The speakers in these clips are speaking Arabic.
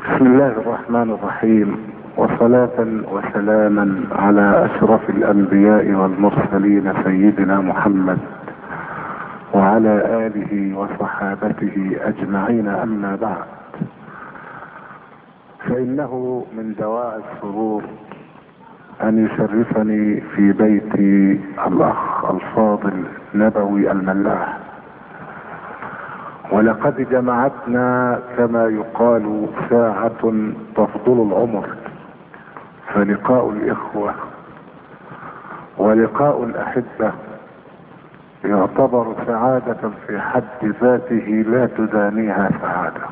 بسم الله الرحمن الرحيم، وصلاة وسلاما على اشرف الانبياء والمرسلين سيدنا محمد وعلى اله وصحابته اجمعين. اما بعد، فانه من دواعي السرور ان يشرفني في بيتي الاخ الفاضل نبوي الملاح، ولقد جمعتنا كما يقال ساعة تفضل العمر، فلقاء الاخوة ولقاء الاحبة يعتبر سعادة في حد ذاته لا تدانيها سعادة.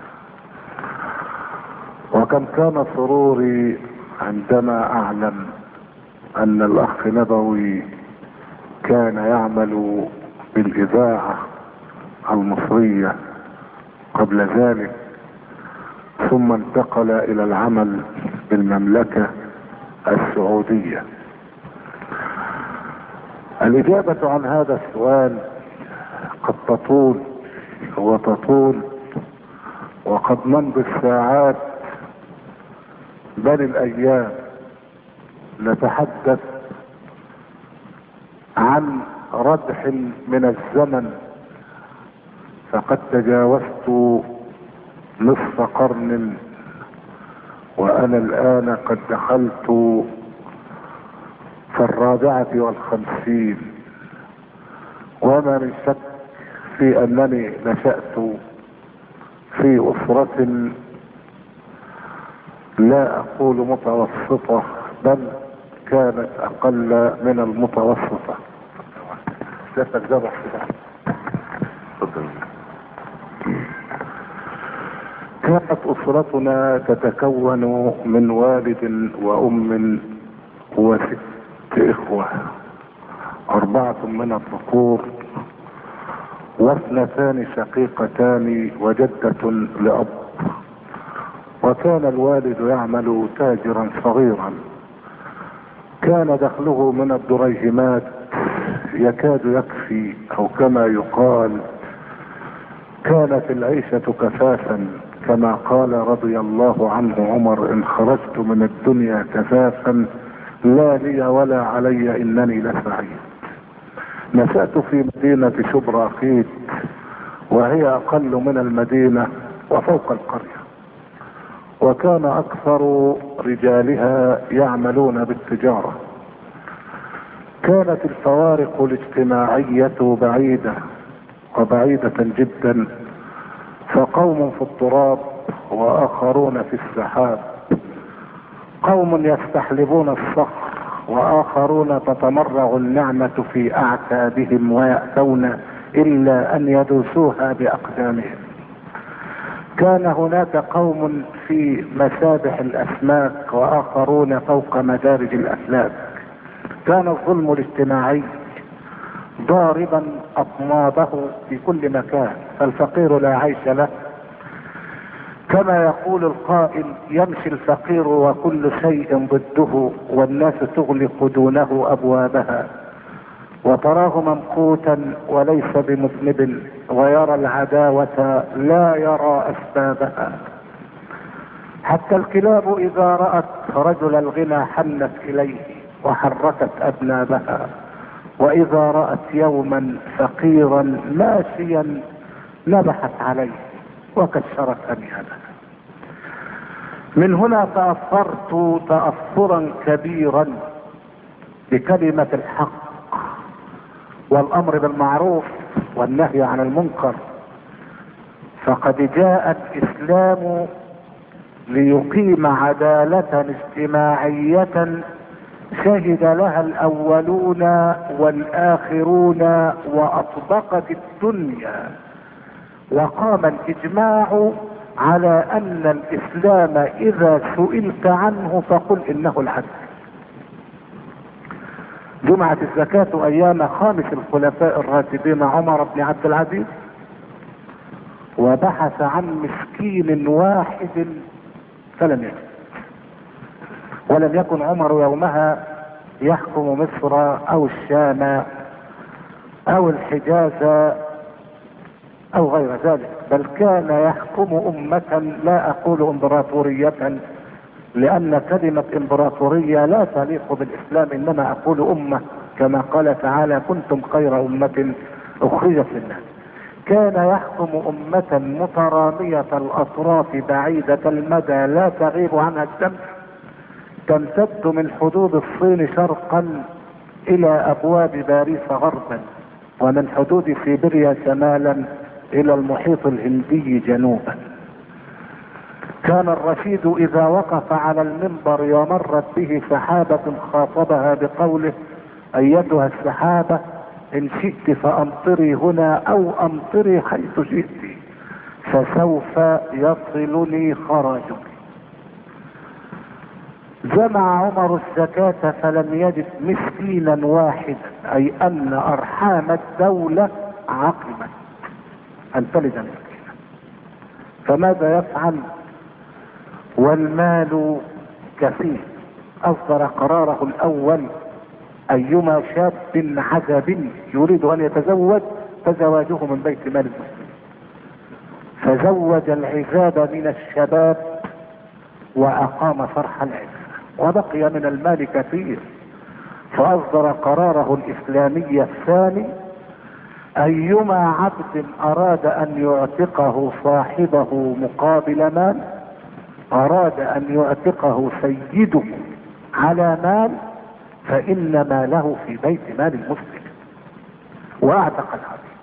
وكم كان سروري عندما اعلم ان الاخ نبوي كان يعمل بالاذاعة المصرية قبل ذلك، ثم انتقل الى العمل بالمملكة السعودية. الاجابة عن هذا السؤال قد تطول وتطول، وقد نمضي الساعات بل الايام نتحدث عن ردح من الزمن، فقد تجاوزت نصف قرن وانا الان قد دخلت في 54، وما من شك في انني نشأت في اسرة لا اقول متوسطة بل كانت اقل من المتوسطة. كانت اسرتنا تتكون من والد وام وست اخوة، 4 من الذكور و2 شقيقتان وجدة لأب. وكان الوالد يعمل تاجرا صغيرا، كان دخله من الدريهمات يكاد يكفي، او كما يقال كانت العيشة كفافا، كما قال رضي الله عنه عمر: ان خرجت من الدنيا كفافا لا لي ولا علي انني لسعيد. نشأت في مدينة شبراخيت، وهي اقل من المدينة وفوق القرية، وكان اكثر رجالها يعملون بالتجارة. كانت الفوارق الاجتماعية بعيدة وبعيدة جدا، فقوم في التراب واخرون في السحاب، قوم يستحلبون الصخر واخرون تتمرغ النعمة في اعتابهم ويأتون الا ان يدوسوها باقدامهم. كان هناك قوم في مسابح الاسماك واخرون فوق مدارج الافلاك. كان الظلم الاجتماعي ضاربا اطنابه في كل مكان، فالفقير لا عيش له. كما يقول القائل: يمشي الفقير وكل شيء ضده، والناس تغلق دونه ابوابها، وتراه ممقوتا وليس بمذنب، ويرى العداوة لا يرى اسبابها. حتى الكلاب اذا رأت رجل الغنى حنت اليه وحركت اذنابها، واذا رأت يوما فقيرا ماشيا نبحت عليه وكسرت انيابها. من هنا تأثرت تأثرا كبيرا بكلمة الحق والامر بالمعروف والنهي عن المنكر، فقد جاء الاسلام ليقيم عدالة اجتماعية شهد لها الاولون والاخرون واطبقت الدنيا، وقام الاجماع على ان الاسلام اذا سئلت عنه فقل انه العدل. جمعت الزكاة ايام خامس الخلفاء الراشدين عمر بن عبد العزيز، وبحث عن مسكين واحد فلم يجد، ولم يكن عمر يومها يحكم مصر او الشام او الحجاز او غير ذلك، بل كان يحكم امة، لا اقول امبراطورية لان كلمة امبراطورية لا تليق بالاسلام، انما اقول امة كما قال تعالى كنتم خير امة اخرجت للناس. كان يحكم امة مترامية الاطراف بعيدة المدى لا تغيب عنها الشمس، تمتد من حدود الصين شرقا الى ابواب باريس غربا، ومن حدود سيبيريا شمالا الى المحيط الهندي جنوبا. كان الرشيد اذا وقف على المنبر ومرت به سحابة خاطبها بقوله ايتها السحابة ان شئت فامطري هنا او امطري حيث شئت فسوف يصلني خراجك. جمع عمر الزكاة فلم يجد مسكينا واحدا، اي ان ارحام الدولة عقمت ان تلد مسكينا. فماذا يفعل والمال كثير؟ اصدر قراره الاول ايما شاب عزب يريد ان يتزوج فزواجه من بيت مال المسلمين، فزوج العزاب من الشباب واقام فرح العزة، وبقي من المال كثير. فاصدر قراره الاسلامي الثاني ايما عبد اراد ان يعتقه صاحبه مقابل مال، اراد ان يعتقه سيده على مال، فان ماله في بيت مال المسلم. واعتق العبد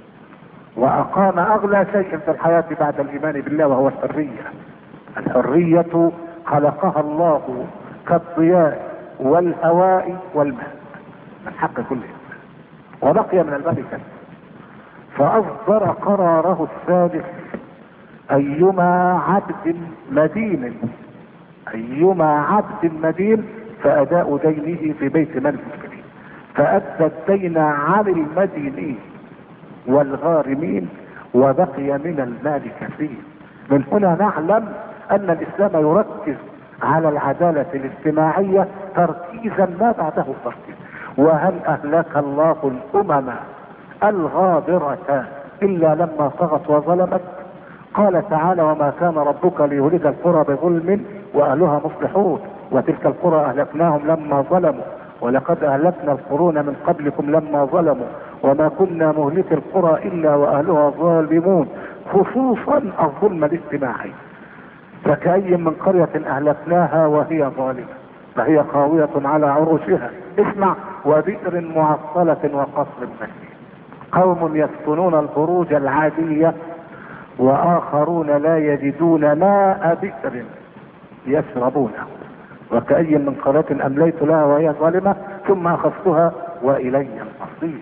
واقام اغلى شيء في الحياة بعد الايمان بالله وهو الحرية. الحرية خلقها الله كالضياء والهواء والماء من حق كل انسان، وبقي من المال كثير. فاصدر قراره الثالث ايما عبد مدين، ايما عبد مدين فاداء دينه في بيت مال المسلمين، فادى الدين عن المدينين والغارمين وبقي من المال كثير. من هنا نعلم ان الاسلام يركز على العدالة الاجتماعية تركيزا ما بعده تركيز. وهل اهلك الله الامم الغابرة الا لما طغت وظلمت؟ قال تعالى وما كان ربك ليهلك القرى بظلم واهلها مصلحون وتلك القرى اهلكناهم لما ظلموا ولقد اهلكنا القرون من قبلكم لما ظلموا وما كنا مهلك القرى الا واهلها ظالمون، خصوصا الظلم الاجتماعي. فكأي من قرية اهلكناها وهي ظالمة فهي خاوية على عروشها، اسمع، وبئر معطلة وقصر مشيد. قوم يسكنون البروج العادية واخرون لا يجدون ماء بئر يشربونه. وكأي من قرية امليت لها وهي ظالمة ثم اخذتها والي المصير.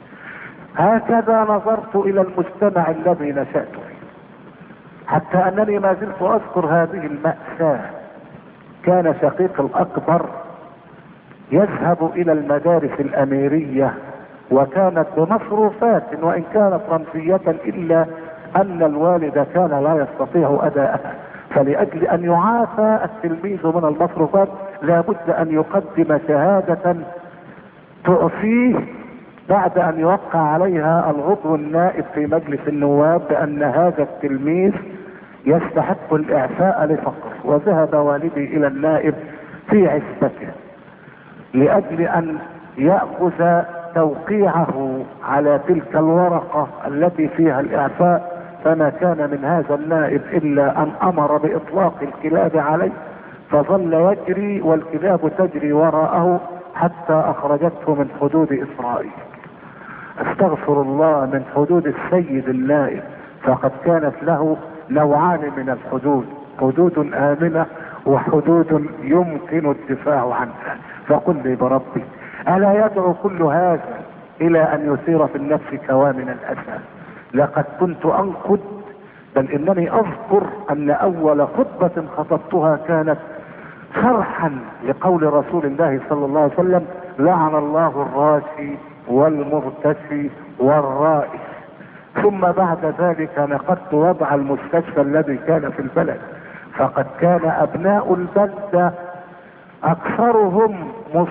هكذا نظرت الى المجتمع الذي نشأت فيه، حتى انني ما زلت اذكر هذه المأساة. كان شقيق الاكبر يذهب الى المدارس الاميرية وكانت بمصروفات وان كانت رمزية، الا ان الوالد كان لا يستطيع اداءها، فلأجل ان يعافى التلميذ من المصروفات لابد ان يقدم شهادة تعفيه بعد ان يوقع عليها العضو النائب في مجلس النواب بان هذا التلميذ يستحق الاعفاء لفقره. وذهب والدي الى النائب في عزبته لاجل ان يأخذ توقيعه على تلك الورقة التي فيها الاعفاء، فما كان من هذا النائب الا ان امر باطلاق الكلاب عليه، فظل يجري والكلاب تجري وراءه حتى اخرجته من حدود اسرائيل. استغفر الله، من حدود السيد النائب، فقد كانت له نوعان من الحدود، حدود آمنة وحدود يمكن الدفاع عنها. فقل لي بربي، ألا يدعو كل هذا إلى أن يثير في النفس كوامن الأسى؟ لقد كنت أنقد، بل إنني أذكر أن أول خطبة خطبتها كانت شرحا لقول رسول الله صلى الله عليه وسلم لعن الله الراشي والمرتشي والرائش. ثم بعد ذلك نقدت وضع المستشفى الذي كان في البلد، فقد كان ابناء البلدة اكثرهم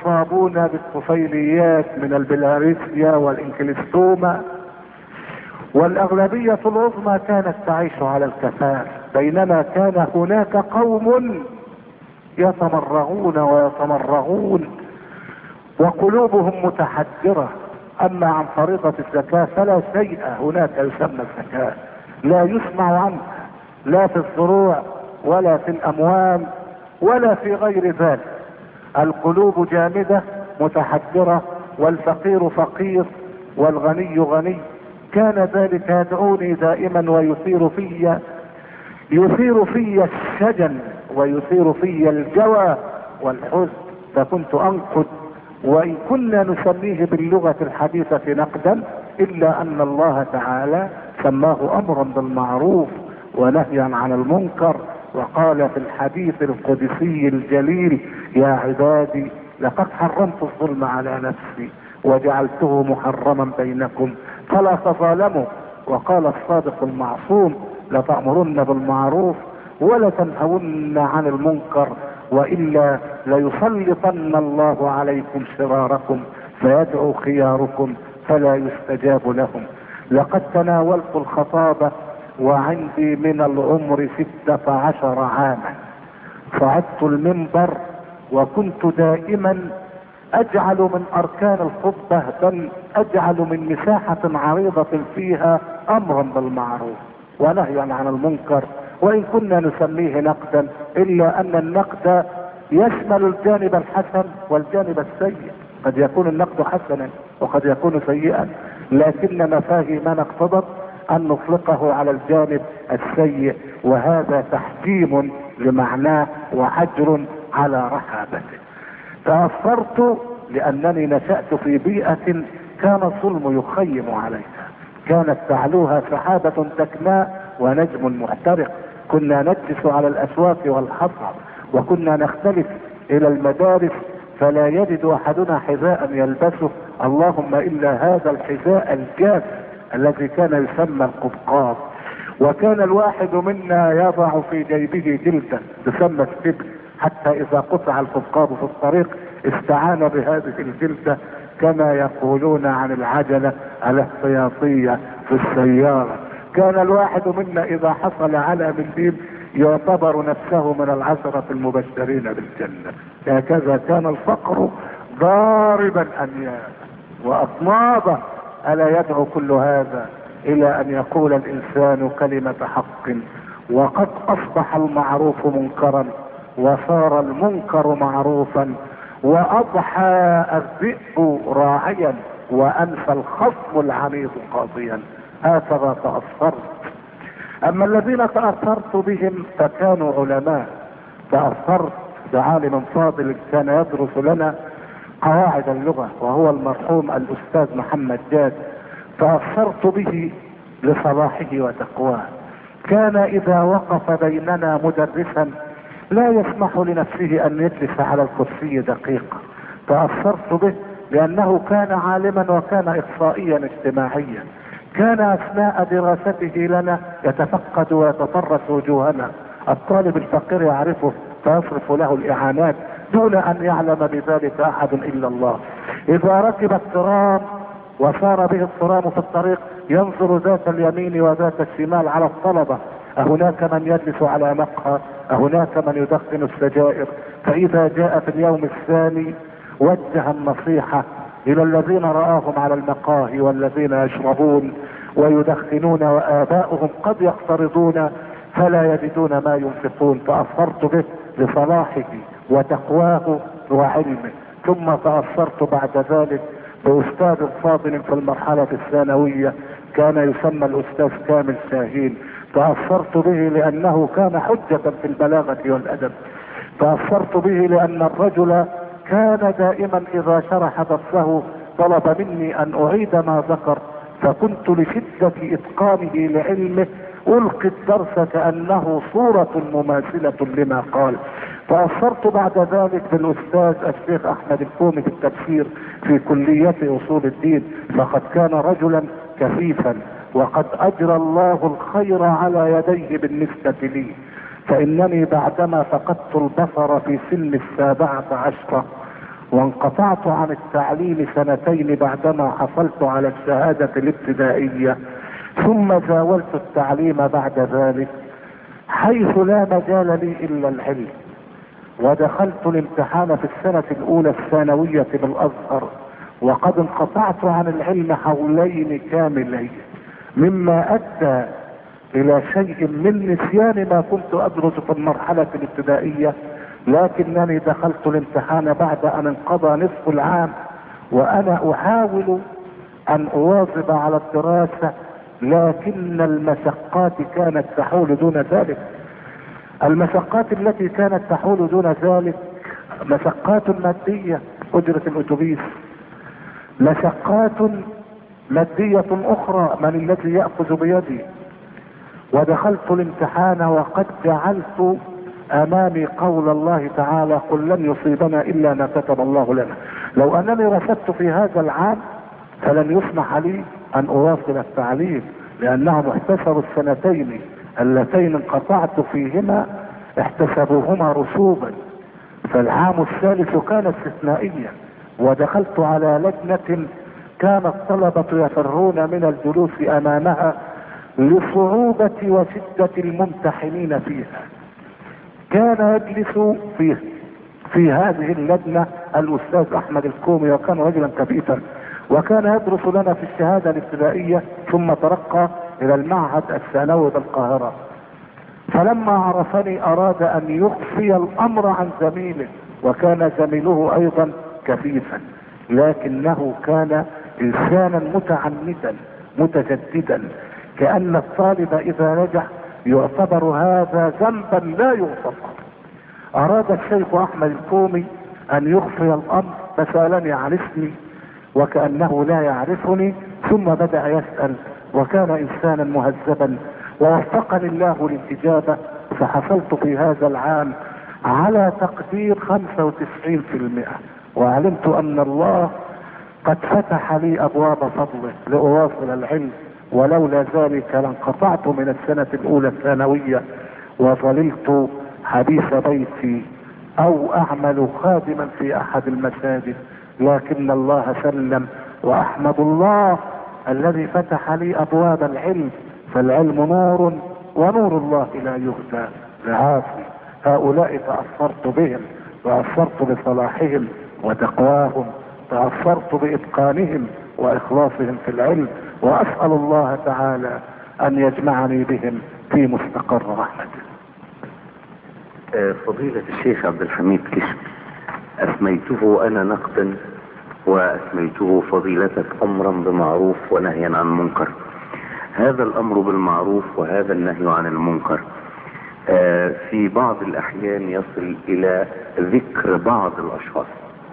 مصابون بالطفيليات من البلهارسيا والانكليستوما، والاغلبية العظمى كانت تعيش على الكفاف، بينما كان هناك قوم يتمرغون ويتمرغون وقلوبهم متحجرة. اما عن فريضة الزكاة فلا شيء هناك يسمى الزكاة، لا يسمع عنها لا في الزروع ولا في الاموال ولا في غير ذلك. القلوب جامدة متحجرة، والفقير فقير والغني غني. كان ذلك يدعوني دائما يثير في الشجن ويثير في الجوى والحزن، فكنت انقد، وان كنا نسميه باللغة الحديثة نقدا، الا ان الله تعالى سماه امرا بالمعروف ونهيا عن المنكر، وقال في الحديث القدسي الجليل: يا عبادي لقد حرمت الظلم على نفسي وجعلته محرما بينكم فلا تظالموا. وقال الصادق المعصوم: لتأمرن بالمعروف ولتنهون عن المنكر، وإلا ليسلطن الله عليكم شراركم فيدعو خياركم فلا يستجاب لهم. لقد تناولت الخطابة وعندي من العمر 16 عاما. صعدت المنبر وكنت دائما اجعل من اركان الخطبة، بل اجعل من مساحة عريضة فيها امرا بالمعروف ونهيا عن المنكر، وان كنا نسميه نقدا، الا ان النقد يشمل الجانب الحسن والجانب السيء. قد يكون النقد حسنا وقد يكون سيئا، لكن مفاهيمنا اقتضت ان نطلقه على الجانب السيء، وهذا تحجيم لمعناه وحجر على رحابته. تأثرت لانني نشأت في بيئة كان الظلم يخيم عليها، كانت تعلوها سحابة تكناء ونجم محترق. كنا نجلس على الاسواق والحصى، وكنا نختلف الى المدارس فلا يجد احدنا حذاء يلبسه، اللهم الا هذا الحذاء الجاف الذي كان يسمى القبقاب. وكان الواحد منا يضع في جيبه جلدة تسمى السبل، حتى اذا قطع القبقاب في الطريق استعان بهذه الجلدة، كما يقولون عن العجلة الاحتياطية في السيارة. كان الواحد منا اذا حصل على منديل يعتبر نفسه من العشرة المبشرين بالجنة. هكذا كان الفقر ضاربا انيابا واطنابا. الا يدعو كل هذا الى ان يقول الانسان كلمة حق؟ وقد اصبح المعروف منكرا وصار المنكر معروفا، واضحى الذئب راعيا وانفى الخصم العنيد قاضيا. هكذا تأثرت. اما الذين تأثرت بهم فكانوا علماء. تأثرت بعالم فاضل كان يدرس لنا قواعد اللغة، وهو المرحوم الاستاذ محمد جاد. تأثرت به لصلاحه وتقواه. كان اذا وقف بيننا مدرسا لا يسمح لنفسه ان يجلس على الكرسي دقيقة. تأثرت به لانه كان عالما وكان اخصائيا اجتماعيا. كان اثناء دراسته لنا يتفقد ويتطرس وجوهنا. الطالب الفقير يعرفه فيصرف له الاعانات دون ان يعلم بذلك احد الا الله. اذا ركب الترام وسار به الترام في الطريق ينظر ذات اليمين وذات الشمال على الطلبة، أهناك من يجلس على مقهى، أهناك من يدخن السجائر. فإذا جاء في اليوم الثاني وجه النصيحة إلى الذين رآهم على المقاهي والذين يشربون ويدخنون وآباؤهم قد يقترضون فلا يجدون ما ينفقون. تأثرت به لصلاحه وتقواه وعلمه. ثم تأثرت بعد ذلك بأستاذ فاضل في المرحلة الثانوية كان يسمى الأستاذ كامل شاهين. تأثرت به لأنه كان حجة في البلاغة والأدب. تأثرت به لأن الرجل كان دائما إذا شرح درسه طلب مني أن أعيد ما ذكر، فكنت لشدة إتقانه لعلمه ألقي الدرس كأنه صورة مماثلة لما قال. تأثرت بعد ذلك بالأستاذ الشيخ أحمد الكومي في التفسير في كلية أصول الدين، فقد كان رجلا كفيفا وقد أجرى الله الخير على يديه بالنسبة لي. فإنني بعدما فقدت البصر في سن 17 وانقطعت عن التعليم 2 بعدما حصلت على الشهادة الابتدائية، ثم زاولت التعليم بعد ذلك حيث لا مجال لي الا العلم، ودخلت الامتحان في السنة الاولى الثانوية بالازهر وقد انقطعت عن العلم حولين كاملين، مما ادى الى شيء من نسيان ما كنت ادرس في المرحلة الابتدائية، لكنني دخلت الامتحان بعد ان انقضى نصف العام وانا احاول ان اواظب على الدراسة، لكن المشقات كانت تحول دون ذلك. المشقات التي كانت تحول دون ذلك مشقات مادية، اجرة الاتوبيس، مشقات مادية اخرى، من الذي يأخذ بيدي؟ ودخلت الامتحان وقد جعلت امامي قول الله تعالى: قل لن يصيبنا الا ما كتب الله لنا. لو انني رفضت في هذا العام فلن يسمح لي ان اواصل التعليم، لانهم احتسبوا السنتين اللتين انقطعت فيهما احتسبوهما رسوبا، فالعام الثالث كان استثنائيا. ودخلت على لجنة كان الطلبة يفرون من الجلوس امامها لصعوبة وشدة الممتحنين فيها. كان يجلس في هذه اللجنة الاستاذ احمد الكومي، وكان رجلا كفيفا، وكان يدرس لنا في الشهادة الابتدائية ثم ترقى الى المعهد الثانوي بالقاهرة. فلما عرفني اراد ان يخفي الامر عن زميله، وكان زميله ايضا كفيفا، لكنه كان انسانا متعنتا متجددا، كأن الطالب اذا نجح يعتبر هذا ذنبا لا يغفر. اراد الشيخ احمد الكومي ان يخفي الامر فسألني عن اسمي وكأنه لا يعرفني، ثم بدأ يسأل، وكان انسانا مهذبا، ووفقني الله للاجابة، فحصلت في هذا العام على تقدير 95%، وعلمت ان الله قد فتح لي ابواب فضله لاواصل العلم، ولولا ذلك لانقطعت من السنة الاولى الثانوية وظللت حديث بيتي او اعمل خادما في احد المساجد، لكن الله سلم. واحمد الله الذي فتح لي ابواب العلم، فالعلم نور ونور الله لا يهدى لعاصي. هؤلاء تأثرت بهم وأثرت بصلاحهم وتقواهم، تأثرت بإتقانهم وإخلاصهم في العلم، وأسأل الله تعالى أن يجمعني بهم في مستقر رحمته. فضيلة الشيخ عبد الحميد كشك، أسميته أنا نقدا وأسميته فضيلتك أمرا بمعروف ونهيا عن منكر. هذا الأمر بالمعروف وهذا النهي عن المنكر في بعض الأحيان يصل إلى ذكر بعض الأشخاص،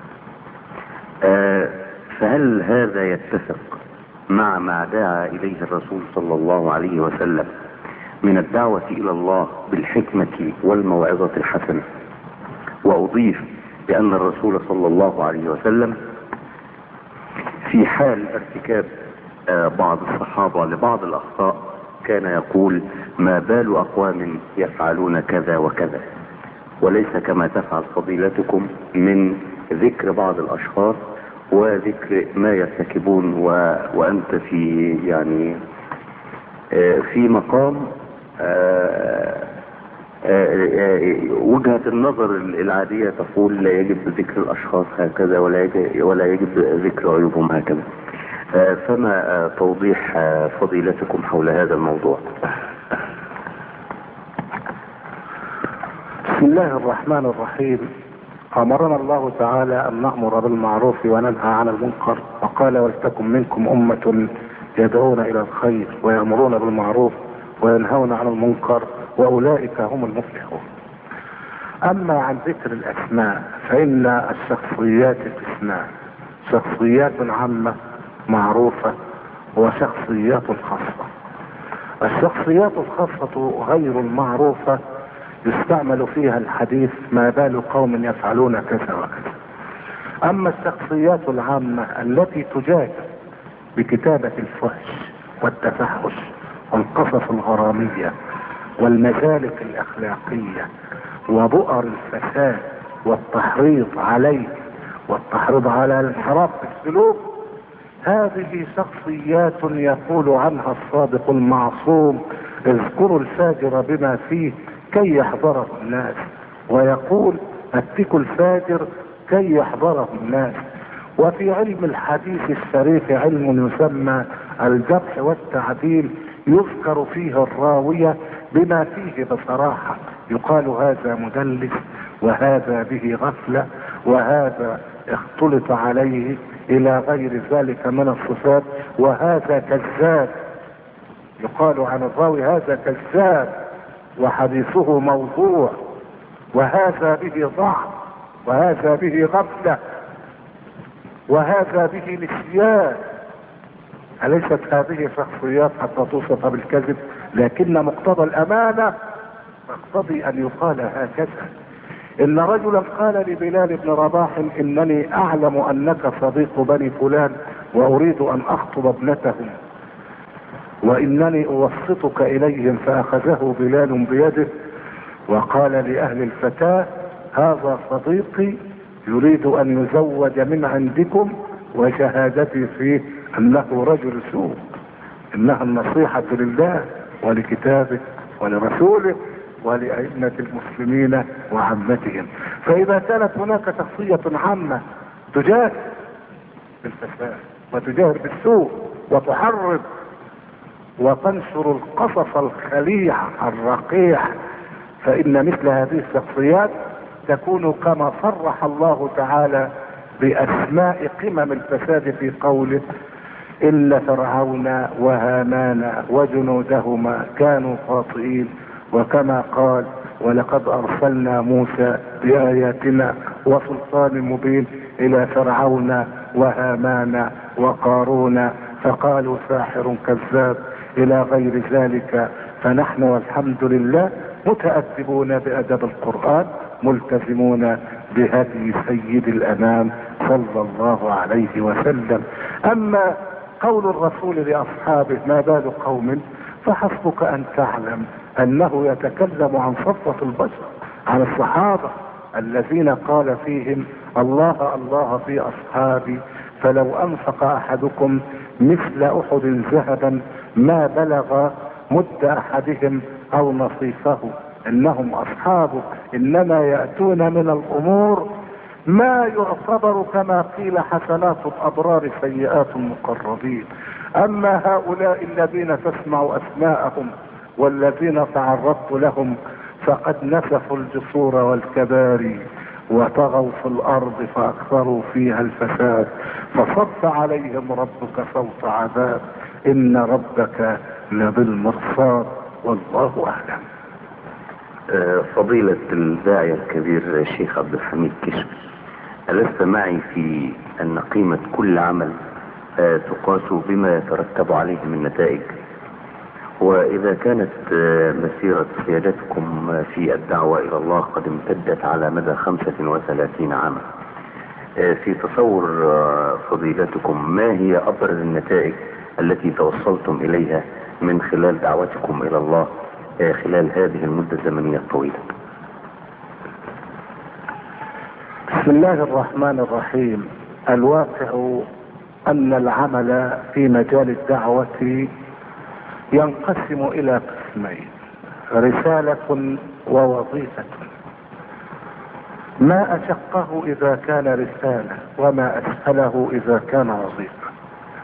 فهل هذا يتفق مع ما دعا إليه الرسول صلى الله عليه وسلم من الدعوة إلى الله بالحكمة والموعظة الحسنة؟ وأضيف بأن الرسول صلى الله عليه وسلم في حال ارتكاب بعض الصحابة لبعض الأخطاء كان يقول: ما بال أقوام يفعلون كذا وكذا، وليس كما تفعل فضيلتكم من ذكر بعض الأشخاص وذكر ما يرتكبون، وأنت في يعني في مقام وجهة النظر العادية تقول لا يجب ذكر الأشخاص هكذا ولا يجب ذكر عيوبهم هكذا. فما توضيح فضيلتكم حول هذا الموضوع؟ بسم الله الرحمن الرحيم. امرنا الله تعالى ان نأمر بالمعروف وننهى عن المنكر، وقال: ولتكن منكم امة يدعون الى الخير ويأمرون بالمعروف وينهون عن المنكر واولئك هم المفلحون. اما عن ذكر الاسماء فان الشخصيات قسمان: شخصيات عامة معروفة وشخصيات خاصة. الشخصيات الخاصة غير المعروفة يستعمل فيها الحديث: ما بال قوم يفعلون كذا وكذا. اما الشخصيات العامة التي تجاد بكتابة الفحش والتفحش والقصص الغرامية والمسالك الاخلاقية وبؤر الفساد والتحريض عليه والتحريض على الانحراف في السلوك، هذه شخصيات يقول عنها الصادق المعصوم: اذكروا الفاجر بما فيه كي يحضره الناس. ويقول: اتقوا الفاجر كي يحضره الناس. وفي علم الحديث الشريف علم يسمى الجرح والتعديل، يذكر فيه الراوية بما فيه بصراحة، يقال هذا مدلس، وهذا به غفلة، وهذا اختلط عليه الى غير ذلك من الصفات، وهذا كذاب. يقال عن الراوي: هذا كذاب وحديثه موضوع، وهذا به ضعف، وهذا به غفلة، وهذا به نسيان. أليست هذه شخصيات حتى توصف بالكذب؟ لكن مقتضى الأمانة يقتضي أن يقال هكذا. إن رجلا قال لبلال بن رباح: إنني أعلم أنك صديق بني فلان وأريد أن أخطب ابنتهم، وإنني أوسطك إليهم. فأخذه بلال بيده وقال لأهل الفتاة: هذا صديقي يريد أن يزوج من عندكم، وشهادتي فيه أنه رجل سوء. إنها النصيحة لله ولكتابه ولرسوله ولأئمة المسلمين وعامتهم. فإذا كانت هناك شخصية عامة تجاهر بالفساد وتجاهر بالسوء وتحرض وتنشر القصص الخليع الرقيع، فإن مثل هذه الشخصيات تكون كما صرح الله تعالى بأسماء قمم الفساد في قوله: إن فرعون وهامان وجنودهما كانوا خاطئين. وكما قال: ولقد أرسلنا موسى بآياتنا وسلطان مبين إلى فرعون وهامان وقارون فقالوا ساحر كذاب، إلى غير ذلك. فنحن والحمد لله متأدبون بأدب القرآن، ملتزمون بهدي سيد الأنام صلى الله عليه وسلم. أما قول الرسول لأصحابه: ما بال قوم، فحسبك أن تعلم أنه يتكلم عن صفوة البشر، عن الصحابة الذين قال فيهم: الله الله في أصحابي، فلو أنفق أحدكم مثل أحد ذهبا ما بلغ مد أحدهم أو نصيفه. إنهم أصحابه إنما يأتون من الأمور ما يعتبر كما قيل حسنات الأبرار سيئات المقربين. أما هؤلاء الذين تسمع أسماءهم والذين تعرضت لهم فقد نسفوا الجسور والكباري وطغوا في الأرض فأكثروا فيها الفساد، فصب عليهم ربك صوت عذاب، إن ربك لبالمرصاد، والله أعلم. فضيلة الداعية الكبير الشيخ عبد الحميد كشف، ألست معي في أن قيمة كل عمل تقاس بما يترتب عليه من نتائج؟ وإذا كانت مسيرة سيادتكم في الدعوة إلى الله قد امتدت على مدى 35 عاما، في تصور فضيلتكم ما هي أبرز النتائج التي توصلتم إليها من خلال دعوتكم إلى الله خلال هذه المدة الزمنية الطويلة؟ بسم الله الرحمن الرحيم. الواقع أن العمل في مجال الدعوة ينقسم إلى قسمين: رسالة ووظيفة. ما أشقه إذا كان رسالة، وما أسهله إذا كان وظيفة.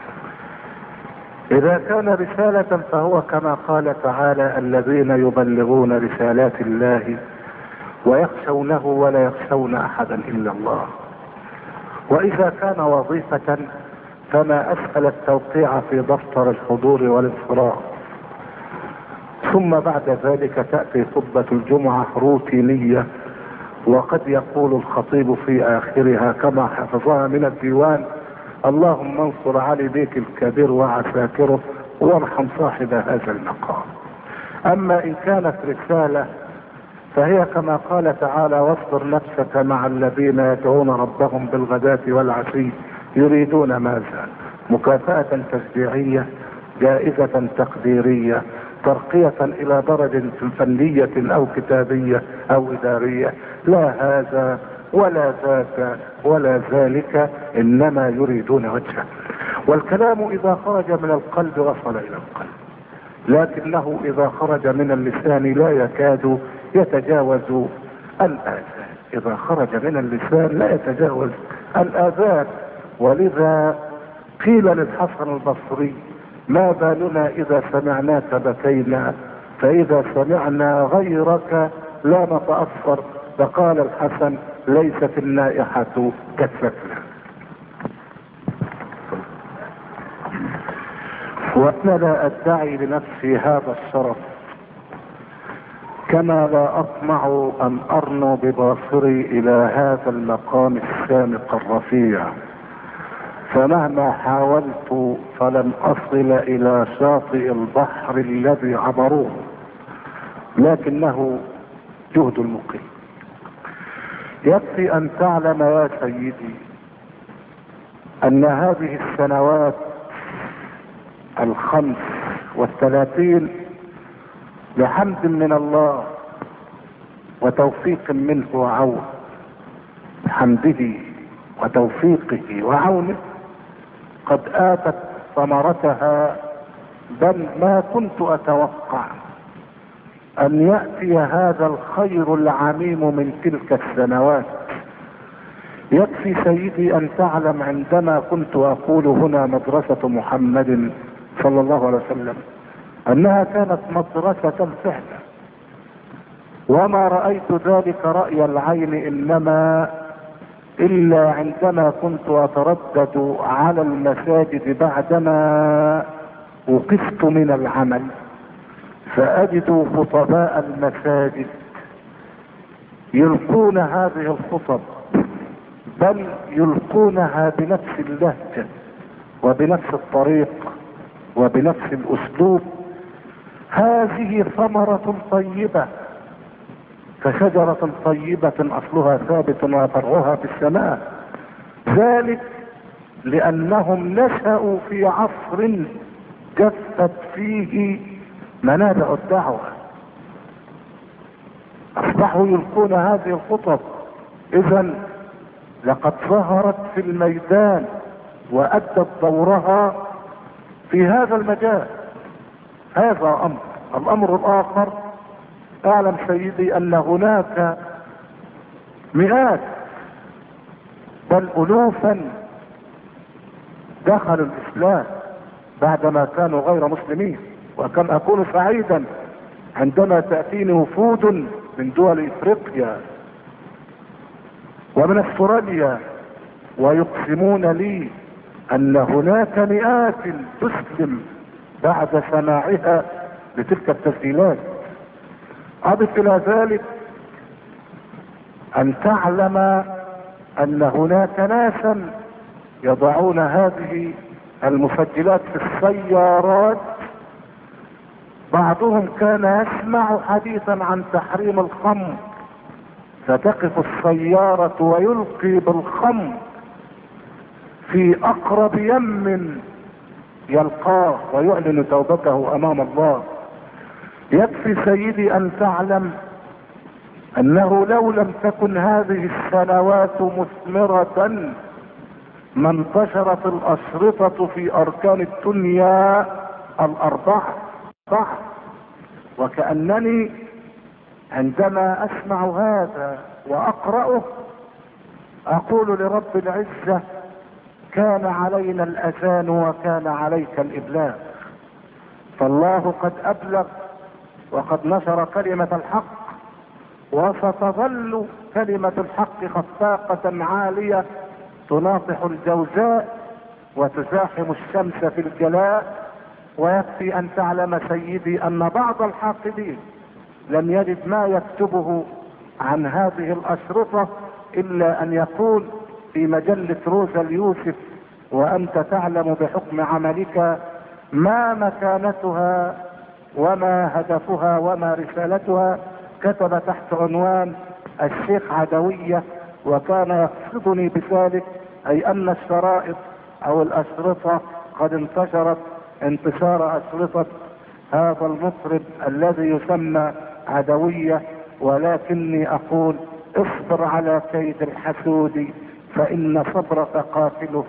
إذا كان رسالة فهو كما قال تعالى: الذين يبلغون رسالات الله ويخشونه ولا يخشون أحدا إلا الله. وإذا كان وظيفة فما أسهل التوقيع في دفتر الحضور والانصراف، ثم بعد ذلك تأتي خطبة الجمعة روتينية، وقد يقول الخطيب في آخرها كما حفظها من الديوان: اللهم انصر علي بيك الكبير وعساكره وارحم صاحب هذا المقام. أما إن كانت رسالة فهي كما قال تعالى: واصبر نفسك مع الذين يدعون ربهم بالغداة والعشي يريدون ماذا؟ مكافأة تشجيعية، جائزة تقديرية، ترقية إلى درجة فنية أو كتابية أو إدارية. لا هذا ولا ذاك ولا ذلك، إنما يريدون وجهه. والكلام اذا خرج من القلب وصل الى القلب، لكنه اذا خرج من اللسان لا يكاد يتجاوز الاذان. اذا خرج من اللسان لا يتجاوز الاذان. ولذا قيل للحسن البصري: ما بالنا اذا سمعناك بكينا، فاذا سمعنا غيرك لا نتأثر. فقال الحسن: ليست النائحة كالسكنة. وانا لا ادعي لنفسي هذا الشرف، كما لا اطمع ان ارنو بباصري الى هذا المقام السامق الرفيع، فمهما حاولت فلن اصل الى شاطئ البحر الذي عبروه، لكنه جهد المقيم. يكفي ان تعلم يا سيدي ان هذه السنوات 35 بحمد من الله وتوفيق منه وعون، بحمده وتوفيقه وعونه قد آتت ثمرتها، بل ما كنت أتوقع أن يأتي هذا الخير العميم من تلك السنوات. يكفي سيدي أن تعلم عندما كنت أقول هنا مدرسة محمد صلى الله عليه وسلم أنها كانت مدرسة فعلا، وما رأيت ذلك رأي العين إنما إلا عندما كنت أتردد على المساجد بعدما وقفت من العمل، فأجد خطباء المساجد يلقون هذه الخطب، بل يلقونها بنفس اللهجة وبنفس الطريق وبنفس الأسلوب. هذه ثمرة طيبة كشجرة طيبة أصلها ثابت وفرعها في السماء، ذلك لأنهم نشأوا في عصر جفت فيه منابع الدعوة، أصبحوا يلقون هذه الخطب. إذن لقد ظهرت في الميدان وأدت دورها في هذا المجال. هذا أمر. الأمر الآخر: اعلم سيدي أن هناك مئات بل ألوفا دخلوا الإسلام بعدما كانوا غير مسلمين، وكم أكون سعيدا عندما تأتيني وفود من دول إفريقيا ومن استراليا ويقسمون لي أن هناك مئات تسلم بعد سماعها لتلك التسجيلات. أضف إلى ذلك أن تعلم أن هناك ناسا يضعون هذه المسجلات في السيارات. بعضهم كان يسمع حديثا عن تحريم الخمر، فتقف السيارة ويلقي بالخمر في أقرب يم يلقاه ويعلن توبته أمام الله. يكفي سيدي أن تعلم أنه لو لم تكن هذه السنوات مثمرة ما انتشرت الأشرطة في أركان الدنيا الأربعة. وكأنني عندما أسمع هذا وأقرأه أقول لرب العزة: كان علينا الأذان وكان عليك الإبلاغ. فالله قد أبلغ وقد نشر كلمة الحق، وستظل كلمة الحق خفاقة عالية تناطح الجوزاء وتزاحم الشمس في الجلاء. ويكفي أن تعلم سيدي أن بعض الحاقدين لم يجد ما يكتبه عن هذه الأشرطة إلا أن يقول في مجلة روزا اليوسف: وأنت تعلم بحكم عملك ما مكانتها وما هدفها وما رسالتها. كتب تحت عنوان: الشيخ عدوية. وكان يقصدني بذلك أي أن الشرائط أو الأشرطة قد انتشرت انتشار أشرطة هذا المطرب الذي يسمى عدوية. ولكني أقول: اصبر على كيد الحسود فإن صبرك قاتله،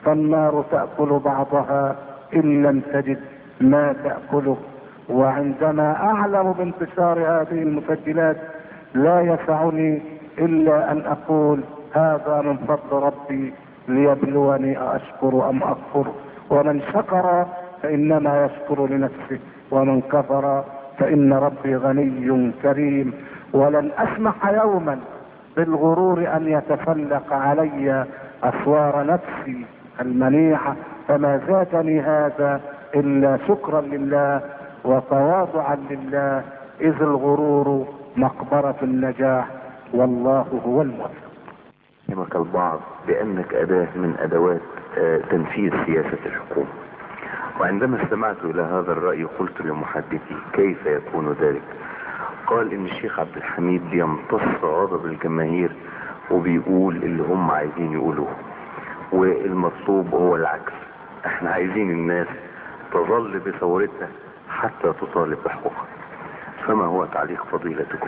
فالنار تأكل بعضها إن لم تجد ما تأكله. وعندما أعلم بانتشار هذه المسجلات لا يسعني إلا أن أقول هذا من فضل ربي ليبلوني أشكر أم أكفر، ومن شكر فإنما يشكر لنفسه، ومن كفر فإن ربي غني كريم. ولن أسمح يوما بالغرور أن يتفلق علي أسوار نفسي المنيعة، فما زادني هذا إلا شكرا لله وتواضعا لله، إذ الغرور مقبرة النجاح والله هو الموفق. يهمك البعض بأنك أداة من أدوات تنفيذ سياسة الحكومة، وعندما استمعت إلى هذا الرأي قلت لمحدثي كيف يكون ذلك؟ قال إن الشيخ عبد الحميد بيمتص غضب الجماهير وبيقول اللي هم عايزين يقولوه، والمطلوب هو العكس. احنا عايزين الناس تظل بثورتها حتى تطالب بحقوقها. فما هو تعليق فضيلتكم؟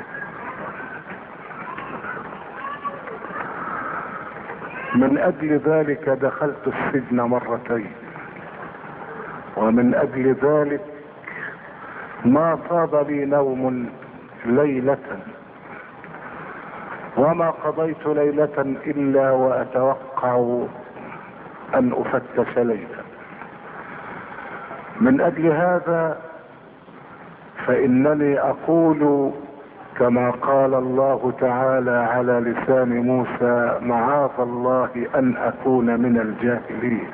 من أجل ذلك دخلت السجن مرتين، ومن أجل ذلك ما صاب لي نوم ليلة، وما قضيت ليلة إلا وأتوقع أن أفتش ليلة. من أجل هذا فإنني أقول كما قال الله تعالى على لسان موسى معاذ الله أن أكون من الجاهلين.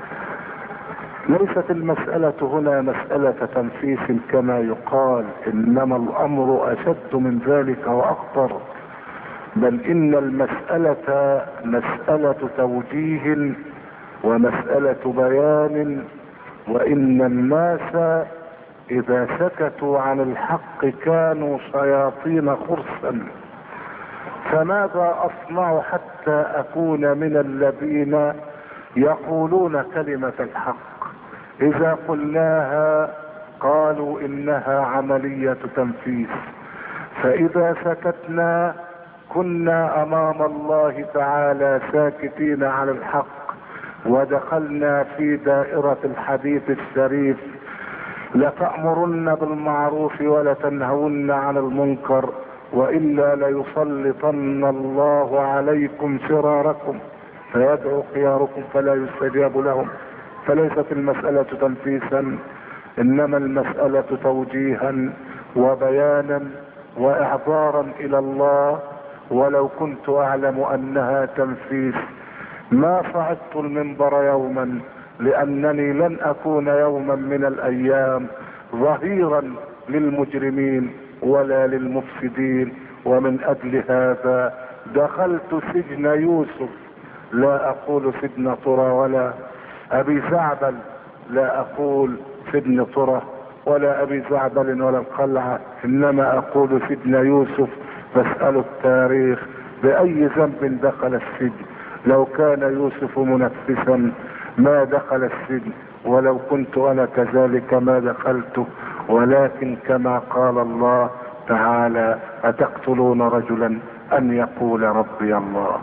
ليست المسألة هنا مسألة تنفيس كما يقال، إنما الأمر أشد من ذلك وأخطر، بل إن المسألة مسألة توجيه ومسألة بيان. وإن الناس إذا سكتوا عن الحق كانوا شياطين خرسا، فماذا أصنع حتى أكون من الذين يقولون كلمة الحق؟ إذا قلناها قالوا إنها عملية تنفيذ، فإذا سكتنا كنا أمام الله تعالى ساكتين على الحق، ودخلنا في دائرة الحديث الشريف لتأمرن بالمعروف ولتنهون عن المنكر، وإلا ليسلطن الله عليكم شراركم فيدعو خياركم فلا يستجاب لهم. فليست المسألة تنفيسا، إنما المسألة توجيها وبيانا وإعذارا إلى الله. ولو كنت أعلم أنها تنفيس ما صعدت المنبر يوما، لأنني لن أكون يوما من الأيام ظهيرا للمجرمين ولا للمفسدين. ومن أجل هذا دخلت سجن يوسف، لا أقول سجن طرى ولا أبي زعبل، لا أقول سجن طرى ولا أبي زعبل ولا القلعة، إنما أقول سجن يوسف. فاسأل التاريخ بأي ذنب دخل السجن. لو كان يوسف منفسا ما دخل السجن، ولو كنت أنا كذلك ما دخلته. ولكن كما قال الله تعالى أتقتلون رجلا أن يقول ربي الله.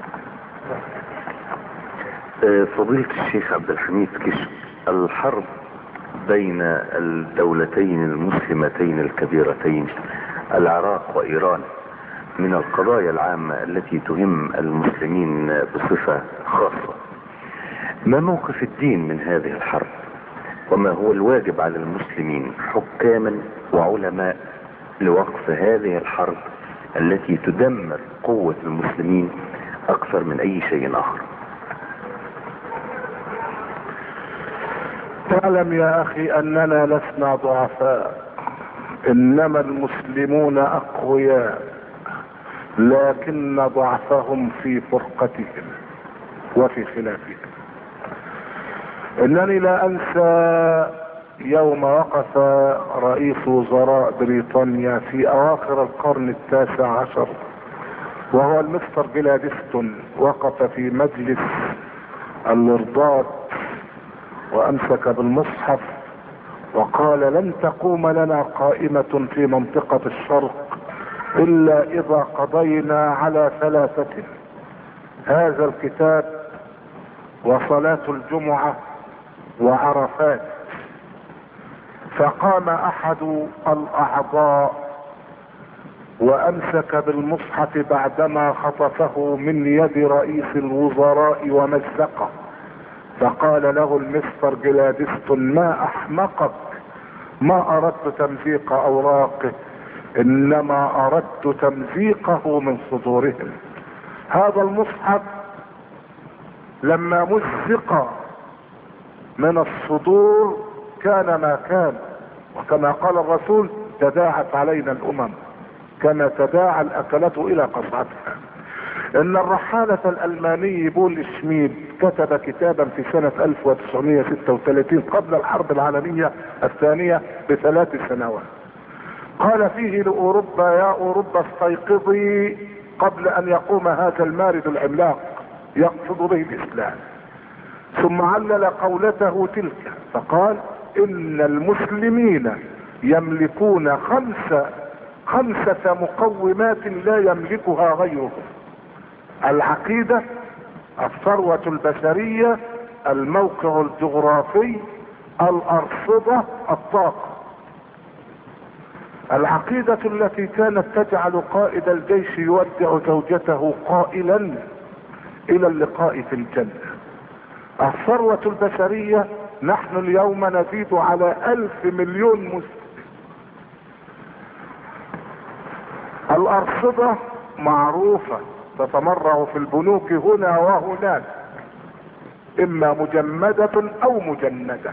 فضيلة الشيخ عبد الحميد كشك، الحرب بين الدولتين المسلمتين الكبيرتين العراق وإيران من القضايا العامة التي تهم المسلمين بصفة خاصة. ما موقف الدين من هذه الحرب؟ وما هو الواجب على المسلمين حكاما وعلماء لوقف هذه الحرب التي تدمر قوة المسلمين أكثر من أي شيء آخر؟ تعلم يا أخي أننا لسنا ضعفاء، إنما المسلمون أقوياء، لكن ضعفهم في فرقتهم وفي خلافهم. إنني لا أنسى يوم وقف رئيس وزراء بريطانيا في أواخر القرن 19 وهو المستر جلادستون، وقف في مجلس اللوردات وأمسك بالمصحف وقال لن تقوم لنا قائمة في منطقة الشرق إلا إذا قضينا على ثلاثة: هذا الكتاب وصلاة الجمعة وعرفات. فقام احد الاعضاء وامسك بالمصحف بعدما خطفه من يد رئيس الوزراء ومزقه، فقال له المستر جلادستون: ما احمقك، ما اردت تمزيق اوراقه، انما اردت تمزيقه من صدورهم. هذا المصحف لما مزق من الصدور كان ما كان، وكما قال الرسول: تداعت علينا الامم كما تداعى الاكلة الى قصعتها. ان الرحالة الالماني بول شميد كتب كتابا في سنة 1936 قبل الحرب العالمية الثانية ب3 سنوات، قال فيه لاوروبا: يا اوروبا استيقظي قبل ان يقوم هذا المارد العملاق، يقصد به الاسلام. ثم علل قولته تلك فقال: ان المسلمين يملكون خمسة مقومات لا يملكها غيرهم: العقيدة، الثروة البشرية، الموقع الجغرافي، الارصدة، الطاقة. العقيدة التي كانت تجعل قائد الجيش يودع زوجته قائلا: الى اللقاء في الجنة. الثروة البشرية: نحن اليوم نزيد على 1,000 مليون مسلم. الارصدة معروفة تتمرع في البنوك هنا وهناك، اما مجمدة او مجندة.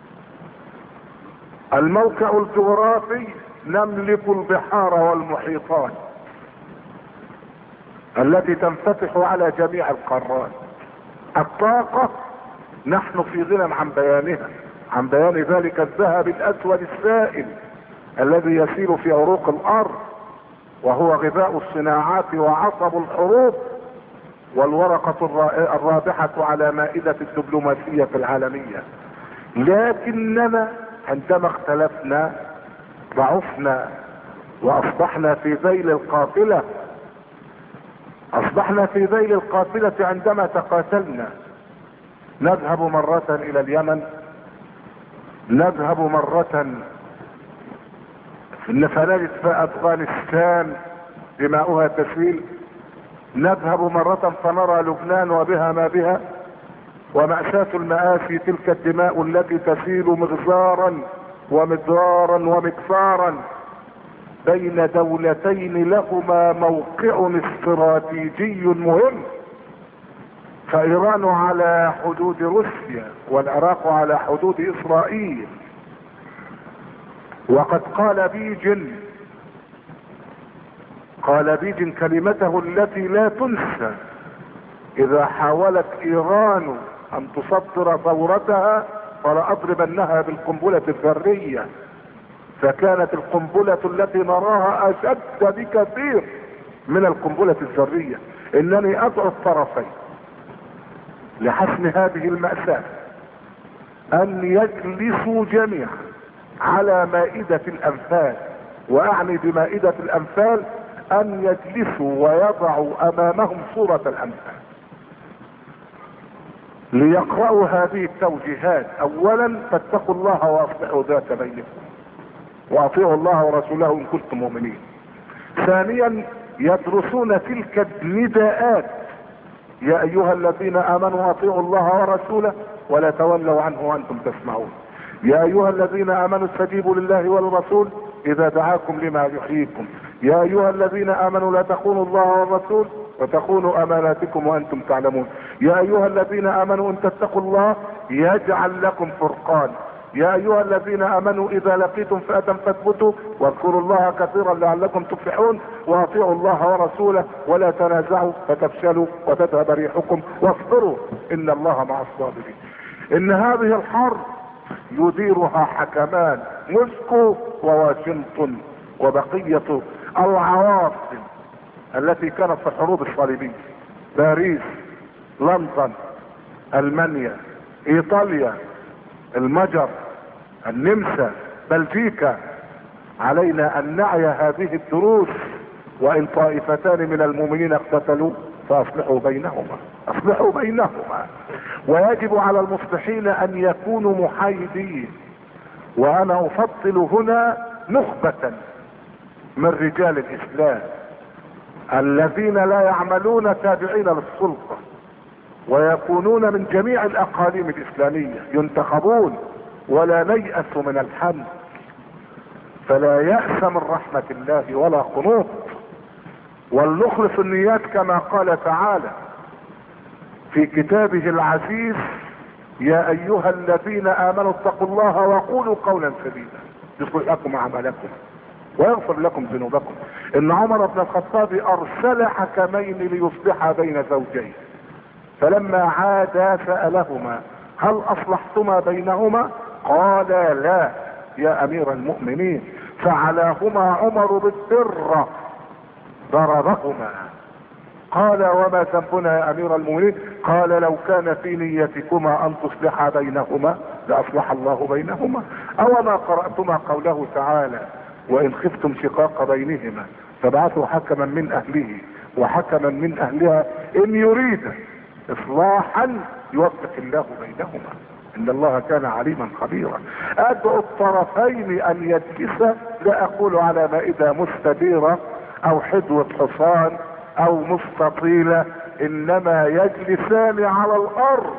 الموقع الجغرافي: نملك البحار والمحيطات التي تنفتح على جميع القارات. الطاقة: نحن في غنى عن بيانها، عن بيان ذلك الذهب الاسود السائل الذي يسير في عروق الارض، وهو غذاء الصناعات وعصب الحروب والورقة الرابحة على مائدة الدبلوماسية العالمية. لكننا عندما اختلفنا ضعفنا واصبحنا في ذيل القافلة. اصبحنا في ذيل القافلة عندما تقاتلنا. نذهب مرة الى اليمن، نذهب مرة فنجد في افغانستان دماؤها تسيل، نذهب مرة فنرى لبنان وبها ما بها، ومأساة المآسي تلك الدماء التي تسيل مغزارا ومدرارا ومكسارا بين دولتين لهما موقع استراتيجي مهم. فايران على حدود روسيا والعراق على حدود اسرائيل. وقد قال بيجن كلمته التي لا تنسى: اذا حاولت ايران ان تصدر ثورتها فلأضربنها بالقنبلة الذرية. فكانت القنبلة التي نراها اشد بكثير من القنبلة الذرية. انني ادعو الطرفين لحسم هذه المأساة ان يجلسوا جميعا على مائدة الانفال، واعني بمائدة الانفال ان يجلسوا ويضعوا امامهم صورة الانفال ليقرأوا هذه التوجيهات. اولا: فاتقوا الله واصلحوا ذات بينكم، واطيعوا الله ورسوله ان كنتم مؤمنين. ثانيا: يدرسون تلك النداءات: يا ايها الذين امنوا اطيعوا الله ورسوله ولا تولوا عنه وانتم تسمعون. يا ايها الذين امنوا استجيبوا لله والرسول اذا دعاكم لما يحييكم. يا ايها الذين امنوا لا تخونوا الله والرسول وتخونوا اماناتكم وانتم تعلمون. يا ايها الذين امنوا ان تتقوا الله يجعل لكم فرقان. يا ايها الذين امنوا اذا لقيتم فئة فاثبتوا واذكروا الله كثيرا لعلكم تفلحون واطيعوا الله ورسوله ولا تنازعوا فتفشلوا وتذهب ريحكم واصبروا ان الله مع الصابرين. ان هذه الحرب يديرها حكمان: موسكو وواشنطن وبقية العواصم التي كانت في الحروب الصليبية: باريس، لندن، المانيا، ايطاليا، المجر، النمسا، بلجيكا. علينا ان نعي هذه الدروس. وان طائفتان من المؤمنين اقتتلوا فاصلحوا بينهما، اصلحوا بينهما. ويجب على المصلحين ان يكونوا محايدين. وانا افضل هنا نخبة من رجال الاسلام الذين لا يعملون تابعين للسلطة، ويكونون من جميع الاقاليم الاسلامية، ينتخبون ولا نيأس من الحمد، فلا يأس من رحمة الله ولا قنوط. ولنخلص النيات كما قال تعالى في كتابه العزيز: يا ايها الذين امنوا اتقوا الله وقولوا قولا سديدا يصلح لكم اعمالكم ويغفر لكم ذنوبكم. ان عمر بن الخطاب ارسل حكمين ليصلحا بين زوجين، فلما عادا سألهما: هل اصلحتما بينهما؟ قالا: لا يا امير المؤمنين. فعلاهما عمر بالدرة ضربهما. قال: وما ذنبنا يا امير المؤمنين؟ قال: لو كان في نيتكما ان تصلحا بينهما لاصلح الله بينهما. اوما قرأتما قوله تعالى: وان خفتم شقاق بينهما فابعثوا حكما من اهله وحكما من اهلها ان يريد اصلاحا يوفق الله بينهما ان الله كان عليما خبيرا. ادعو الطرفين ان يجلسا، لا اقول على مائدة مستديرة او حدوة حصان او مستطيلة، انما يجلسان على الارض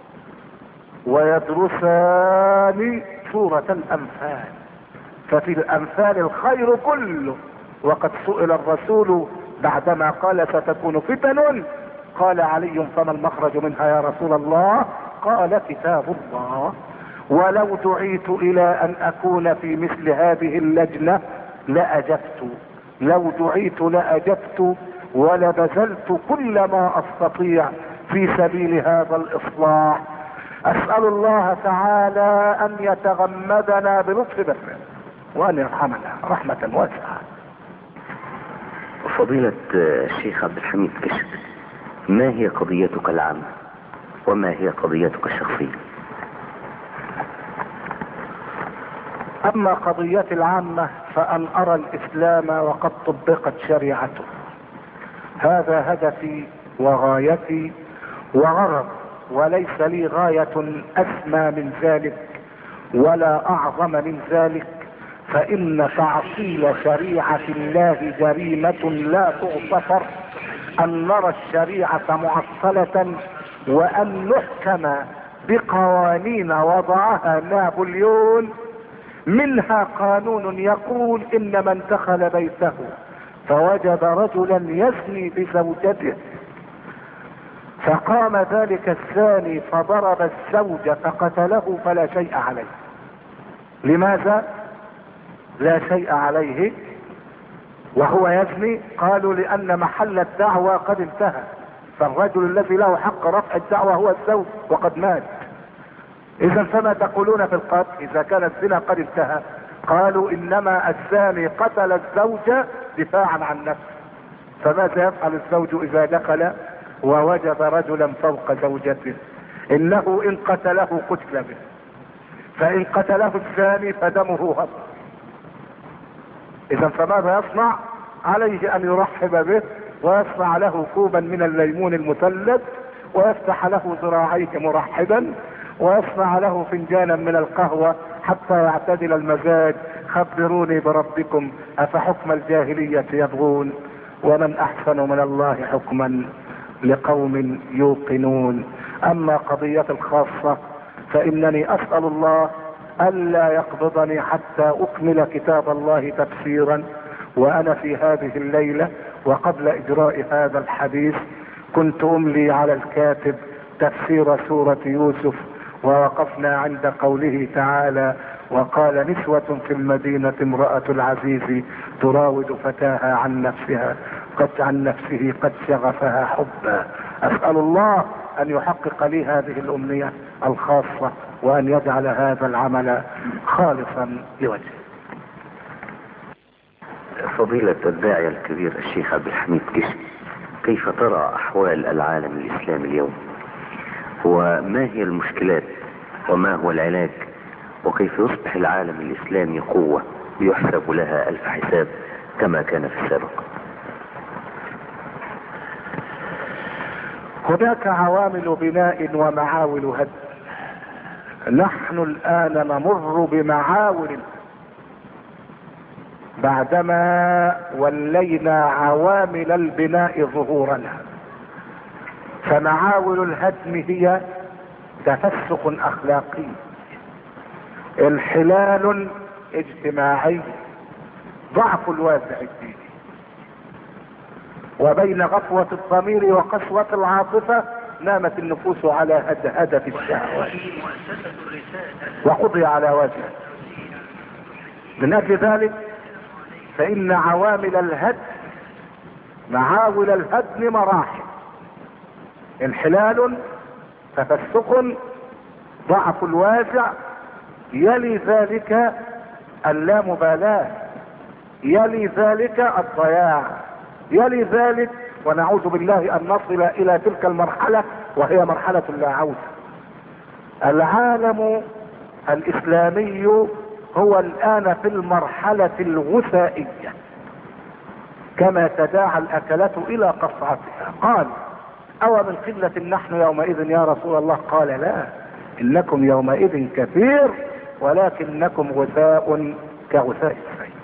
ويدرسان سورة الانفال، ففي الانفال الخير كله. وقد سئل الرسول بعدما قال ستكون فتن، قال علي: فما المخرج منها يا رسول الله؟ قال: كتاب الله. ولو دعيت الى ان اكون في مثل هذه اللجنة لاجبت، لو دعيت لاجبت ولبذلت كل ما استطيع في سبيل هذا الاصلاح. اسأل الله تعالى ان يتغمدنا بلطف بره وان يرحمنا رحمة واسعة. فضيلة الشيخ عبد الحميد كشك، ما هي قضيتك العامة وما هي قضيتك الشخصية؟ اما قضيتي العامة فان ارى الاسلام وقد طبقت شريعته، هذا هدفي وغايتي وغرض، وليس لي غاية اسمى من ذلك ولا اعظم من ذلك. فان تعطيل شريعة الله جريمة لا تغتفر، ان نرى الشريعة معطلة وان نحكم بقوانين وضعها نابليون. منها قانون يقول ان من دخل بيته فوجد رجلا يزني بزوجته فقام ذلك الزاني فضرب الزوج فقتله فلا شيء عليه. لماذا لا شيء عليه وهو يزني؟ قالوا لان محل الدعوى قد انتهى، فالرجل الذي له حق رفع الدعوى هو الزوج وقد مات. اذا فما تقولون في القتل اذا كان الزنا قد انتهى؟ قالوا انما الزاني قتل الزوج دفاعا عن نفسه. فماذا يفعل الزوج اذا دخل ووجد رجلا فوق زوجته؟ انه ان قتله قتل به، فان قتله الزاني فدمه هدر. اذا فماذا يصنع؟ عليه ان يرحب به ويصنع له كوبا من الليمون المثلج ويفتح له ذراعيه مرحبا ويصنع له فنجانا من القهوة حتى يعتدل المزاج. خبروني بربكم افحكم الجاهلية يبغون ومن احسن من الله حكما لقوم يوقنون. اما قضية الخاصة فانني اسأل الله الا يقبضني حتى اكمل كتاب الله تفسيرا. وانا في هذه الليلة وقبل اجراء هذا الحديث كنت املي على الكاتب تفسير سورة يوسف، ووقفنا عند قوله تعالى: وقال نسوة في المدينة امرأة العزيز تراود فتاها عن نفسه قد شغفها حبا. اسأل الله ان يحقق لي هذه الامنية الخاصة وان يجعل هذا العمل خالصا لوجهه. فضيلة الداعية الكبير الشيخ عبد الحميد كشك، كيف ترى احوال العالم الاسلامي اليوم؟ وما هي المشكلات وما هو العلاج؟ وكيف يصبح العالم الاسلامي قوة يحسب لها الف حساب كما كان في السابق؟ هناك عوامل بناء ومعاول هدم. نحن الآن نمر بمعاول بعدما ولينا عوامل البناء ظهورنا. فمعاول الهدم هي تفسق أخلاقي، انحلال اجتماعي، ضعف الوازع الديني، وبين غفوة الضمير وقسوة العاطفة نامت النفوس على هدهدة الشهوات وقضي على وجهه. من أجل ذلك فإن عوامل الهدم، معاول الهدم مراحل: انحلال، تفسق، ضعف الوازع، يلي ذلك اللامبالاة، يلي ذلك الضياع، يلي ذلك ونعوذ بالله ان نصل الى تلك المرحلة وهي مرحلة لا عودة. العالم الاسلامي هو الان في المرحلة الغثائية كما تداعى الاكلة الى قصعتها. قال: او من قلة نحن يومئذ يا رسول الله؟ قال: لا، انكم يومئذ كثير ولكنكم غثاء كغثاء السيل.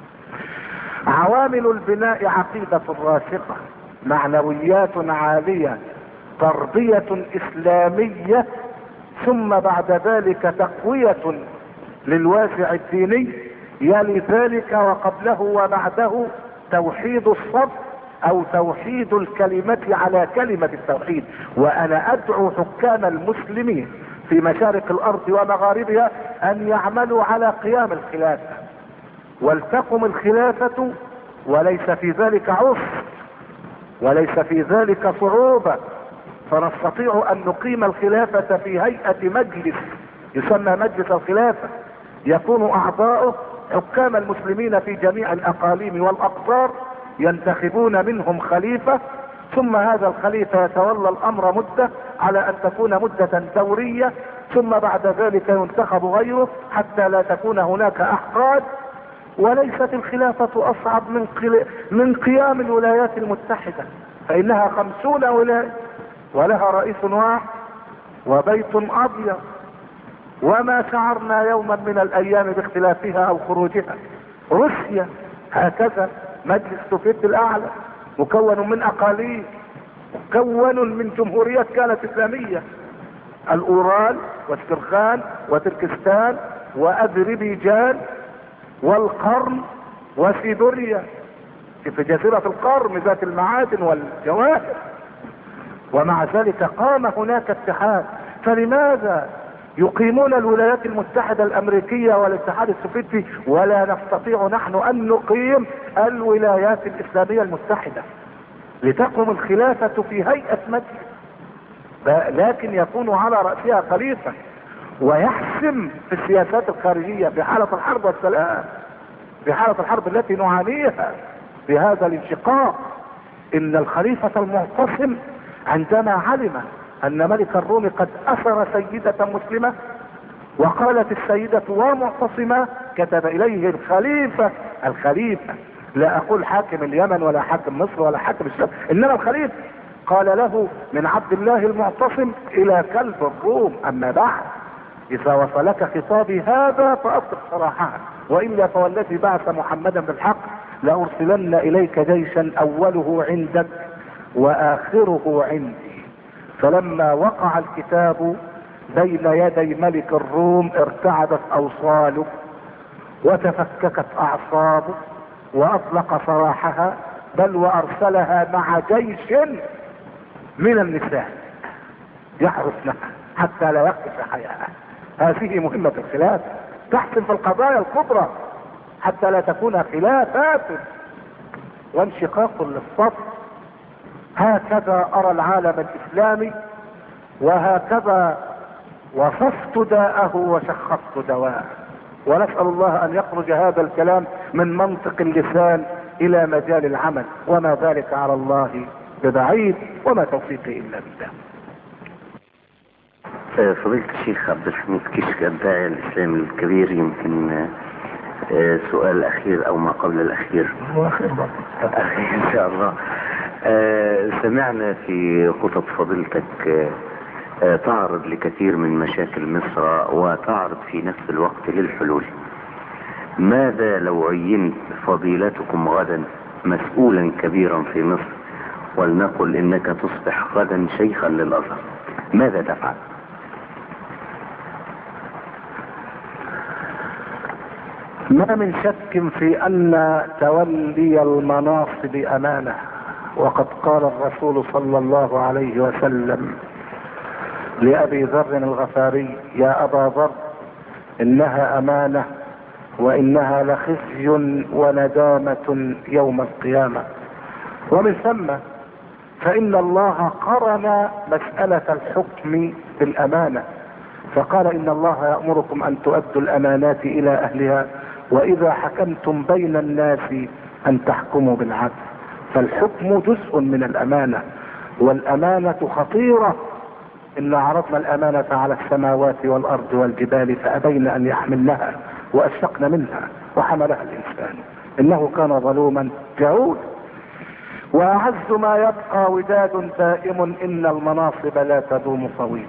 عوامل البناء: عقيدة راسخة، معنويات عالية، تربية اسلامية، ثم بعد ذلك تقوية للوازع الديني، يلي ذلك وقبله وبعده توحيد الصف او توحيد الكلمة على كلمة التوحيد. وانا ادعو حكام المسلمين في مشارق الارض ومغاربها ان يعملوا على قيام الخلافة، ولتقم الخلافة وليس في ذلك عسر وليس في ذلك صعوبة، فنستطيع ان نقيم الخلافة في هيئة مجلس يسمى مجلس الخلافة، يكون اعضاؤه حكام المسلمين في جميع الاقاليم والاقطار، ينتخبون منهم خليفة، ثم هذا الخليفة يتولى الامر مدة على ان تكون مدة دورية، ثم بعد ذلك ينتخب غيره حتى لا تكون هناك احقاد. وليست الخلافة اصعب من قيام الولايات المتحدة، فانها 50 ولاية ولها رئيس واحد وبيت ابيض، وما شعرنا يوما من الايام باختلافها او خروجها. روسيا هكذا، مجلس سوفيت الاعلى مكون من اقاليم، مكون من جمهوريات كانت اسلامية: الاورال واسترخان وتركستان واذربيجان والقرم وسيبيريا في جزيرة القرم ذات المعادن والجواهر. ومع ذلك قام هناك اتحاد. فلماذا يقيمون الولايات المتحدة الامريكية والاتحاد السوفيتي ولا نستطيع نحن ان نقيم الولايات الاسلامية المتحدة؟ لتقوم الخلافة في هيئة مجلس، لكن يكون على رأسها خليفة ويحسم في السياسات الخارجية في حالة الحرب والسلام، في حالة الحرب التي نعانيها في هذا الانشقاق. ان الخليفة المعتصم عندما علم ان ملك الروم قد اسر سيدة مسلمة وقالت السيدة ومعتصمة، كتب اليه الخليفة، لا اقول حاكم اليمن ولا حاكم مصر ولا حاكم الشام، انما الخليفة، قال له: من عبد الله المعتصم الى كلب الروم، اما بعد اذا وصلك خطابي هذا فاصدق صراحة، والا فوالذي بعث محمدا بالحق لارسلن اليك جيشا اوله عندك واخره عندي. فلما وقع الكتاب بين يدي ملك الروم ارتعدت اوصاله وتفككت اعصابه واطلق سراحها، بل وارسلها مع جيش من النساء يحرسنها حتى لا يقف حياءها. هذه مهمة الخلافة، تحسم في القضايا الكبرى حتى لا تكون خلافات وانشقاق للصف. هكذا ارى العالم الاسلامي، وهكذا وصفت داءه وشخصت دواءه، ونسأل الله ان يخرج هذا الكلام من منطق اللسان الى مجال العمل، وما ذلك على الله ببعيد، وما توفيقي الا بالله. فضيلة الشيخ عبد الحميد كشك الداعية الاسلامي الكبير، يمكن سؤال اخير او ما قبل الاخير. اخير ان شاء الله. سمعنا في خطب فضيلتك تعرض لكثير من مشاكل مصر وتعرض في نفس الوقت للحلول. ماذا لو عينت فضيلتكم غدا مسؤولا كبيرا في مصر، ولنقل انك تصبح غدا شيخا للازهر، ماذا تفعل؟ ما من شك في ان تولي المناصب امانه، وقد قال الرسول صلى الله عليه وسلم لأبي ذر الغفاري: يا أبا ذر، إنها أمانة وإنها لخزي وندامة يوم القيامة. ومن ثم فإن الله قرن مسألة الحكم بالأمانة، فقال: إن الله يأمركم أن تؤدوا الأمانات إلى أهلها وإذا حكمتم بين الناس أن تحكموا بالعدل. فالحكم جزء من الأمانة، والأمانة خطيرة. إن عرضنا الأمانة على السماوات والأرض والجبال فأبين أن يحملنها وأشفقن منها وحملها الإنسان إنه كان ظلوما جهولا. وأعز ما يبقى وداد دائم، إن المناصب لا تدوم طويلا.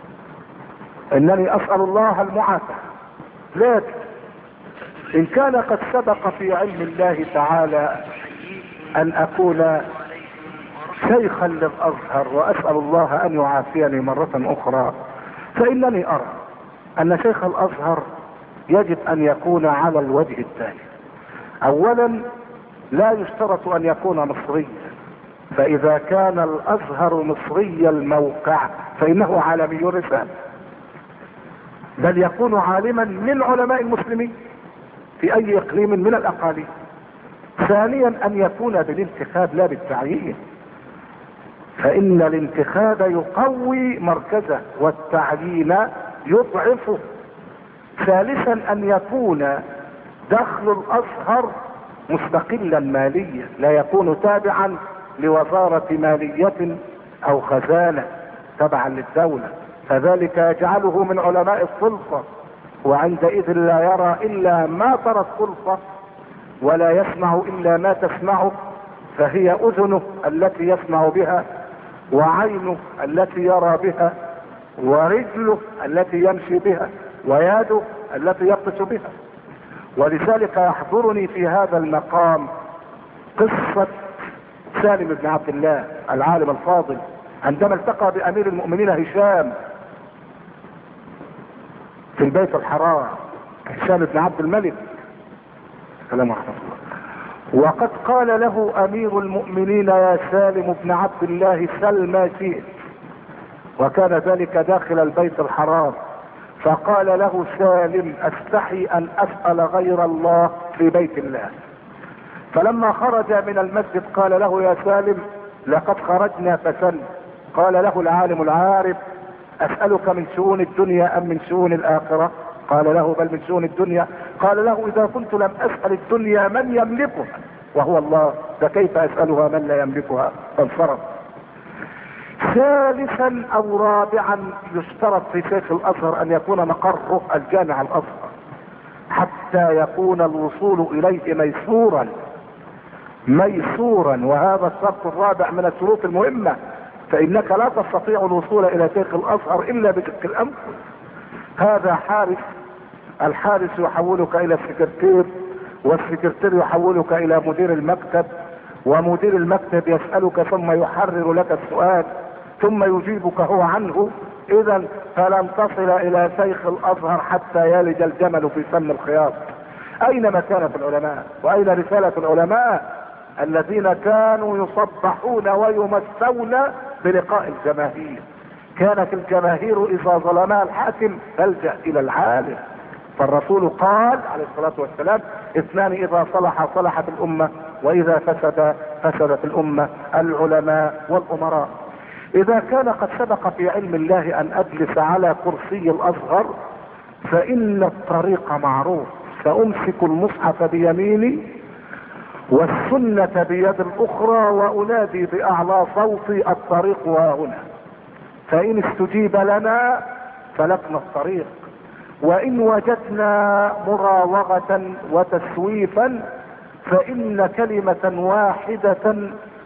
إنني أسأل الله المعافاة، لكن إن كان قد سبق في علم الله تعالى أن أكون شيخا للأزهر وأسأل الله أن يعافيني مرة أخرى، فإنني أرى أن شيخ الأزهر يجب أن يكون على الوجه التالي: أولا، لا يشترط أن يكون مصريا، فإذا كان الأزهر مصري الموقع فإنه عالمي الرسالة، بل يكون عالما من علماء المسلمين في أي إقليم من الأقاليم. ثانيا، أن يكون بالانتخاب لا بالتعيين، فإن الانتخاب يقوي مركزه والتعيين يضعفه. ثالثا، أن يكون دخل الأزهر مستقلا ماليا، لا يكون تابعا لوزارة مالية أو خزانة تبعا للدولة، فذلك يجعله من علماء السلطة، وعندئذ لا يرى إلا ما ترى السلطة ولا يسمع إلا ما تسمعه، فهي أذنه التي يسمع بها، وعينه التي يرى بها، ورجله التي يمشي بها، ويده التي يبطش بها. ولذلك يحضرني في هذا المقام قصة سالم بن عبد الله العالم الفاضل عندما التقى بأمير المؤمنين هشام في البيت الحرام، هشام بن عبد الملك السلام عليكم، وقد قال له أمير المؤمنين: يا سالم بن عبد الله، سل ما شئت. وكان ذلك داخل البيت الحرام، فقال له سالم: استحي أن أسأل غير الله في بيت الله. فلما خرج من المسجد قال له: يا سالم، لقد خرجنا فسل. قال له العالم العارف: أسألك من شؤون الدنيا أم من شؤون الآخرة؟ قال له: بل من شؤون الدنيا. قال له: إذا كنت لم أسأل الدنيا من يملكها وهو الله، فكيف أسألها من لا يملكها؟ فانصرف. ثالثا أو رابعا، يشترط في شيخ الأزهر أن يكون مقره الجامع الأزهر حتى يكون الوصول إليه ميسورا، وهذا الشرط الرابع من الشروط المهمة، فإنك لا تستطيع الوصول إلى شيخ الأزهر إلا بشق الأنفس. هذا حارس، الحارس يحولك إلى السكرتير، والسكرتير يحولك إلى مدير المكتب، ومدير المكتب يسألك ثم يحرر لك السؤال ثم يجيبك هو عنه. إذا فلن تصل إلى شيخ الأزهر حتى يلج الجمل في سم الخياط. أين مكانة العلماء؟ وأين رسالة العلماء الذين كانوا يصبحون ويمسون بلقاء الجماهير؟ كانت الجماهير إذا ظلمها الحاكم تلجأ إلى العالم. فالرسول قال عليه الصلاة والسلام: اثنان إذا صلح صلحت الأمة، وإذا فسدت الأمة، العلماء والأمراء. إذا كان قد سبق في علم الله أن أجلس على كرسي الأزهر فإن الطريق معروف، فأمسك المصحف بيميني والسنة بيد الأخرى وأنادي بأعلى صوتي: الطريق هنا. فإن استجيب لنا فلكنا الطريق، وإن وجدنا مراوغة وتسويفا فإن كلمة واحدة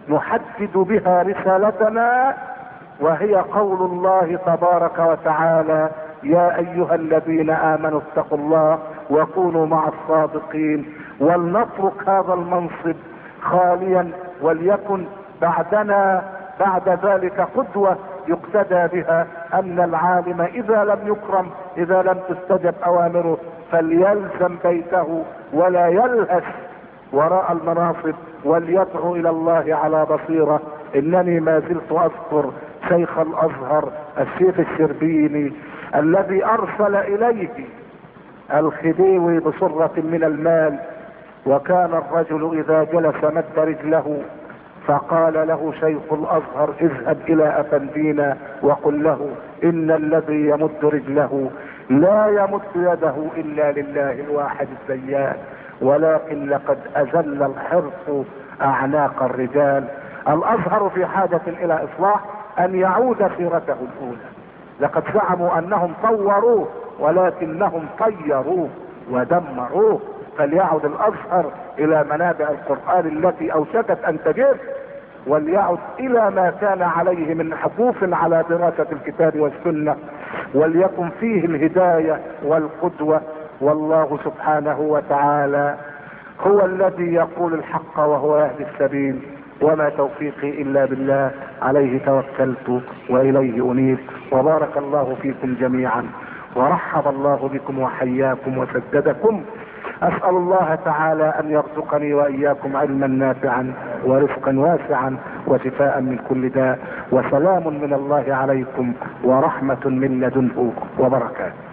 نحدد بها رسالتنا، وهي قول الله تبارك وتعالى: يا ايها الذين امنوا اتقوا الله وكونوا مع الصادقين. ولنترك هذا المنصب خاليا، وليكن بعدنا بعد ذلك قدوة يقتدى بها، ان العالم اذا لم يكرم، اذا لم تستجب اوامره، فليلزم بيته ولا يلهث وراء المناصب، وليدعو الى الله على بصيرة. انني ما زلت اذكر شيخ الازهر الشيخ الشربيني الذي ارسل اليه الخديوي بصرة من المال، وكان الرجل اذا جلس مد رجله، فقال له شيخ الازهر: اذهب الى افندينا وقل له ان الذي يمد رجله لا يمد يده الا لله الواحد الديان، ولكن لقد اذل الحرص اعناق الرجال. الازهر في حاجة الى اصلاح، ان يعود سيرته الاولى. لقد زعموا انهم طوروه، ولكنهم طيروه ودمروه. فليعد الازهر الى منابع القرآن التي اوشكت ان تجف، وليعد الى ما كان عليه من حقوق على دراسة الكتاب والسنة، وليكن فيه الهداية والقدوة. والله سبحانه وتعالى هو الذي يقول الحق وهو يهدي السبيل، وما توفيقي الا بالله، عليه توكلت واليه انيب. وبارك الله فيكم جميعا، ورحب الله بكم وحياكم وسددكم. اسأل الله تعالى ان يرزقني واياكم علما نافعا ورزقا واسعا وشفاء من كل داء، وسلام من الله عليكم ورحمة من لدنه وبركاته.